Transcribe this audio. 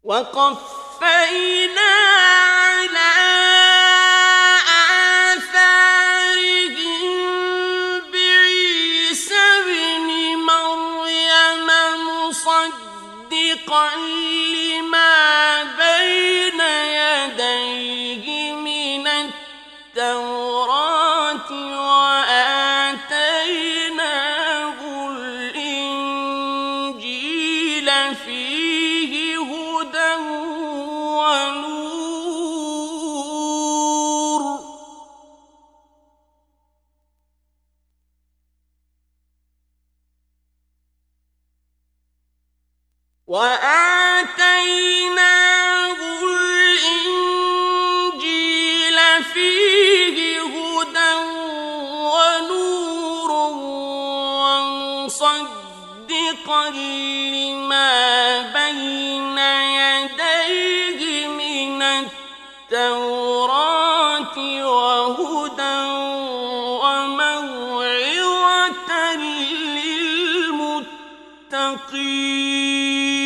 وقفينا على آثارهم بعيسى ابن مريم مصدقا لما بين يديه من التوراة وآتيناه الإنجيل فيه هدى ونور ومصدقا لما بين يديه من التوراة وهدى وموعظة للمتقين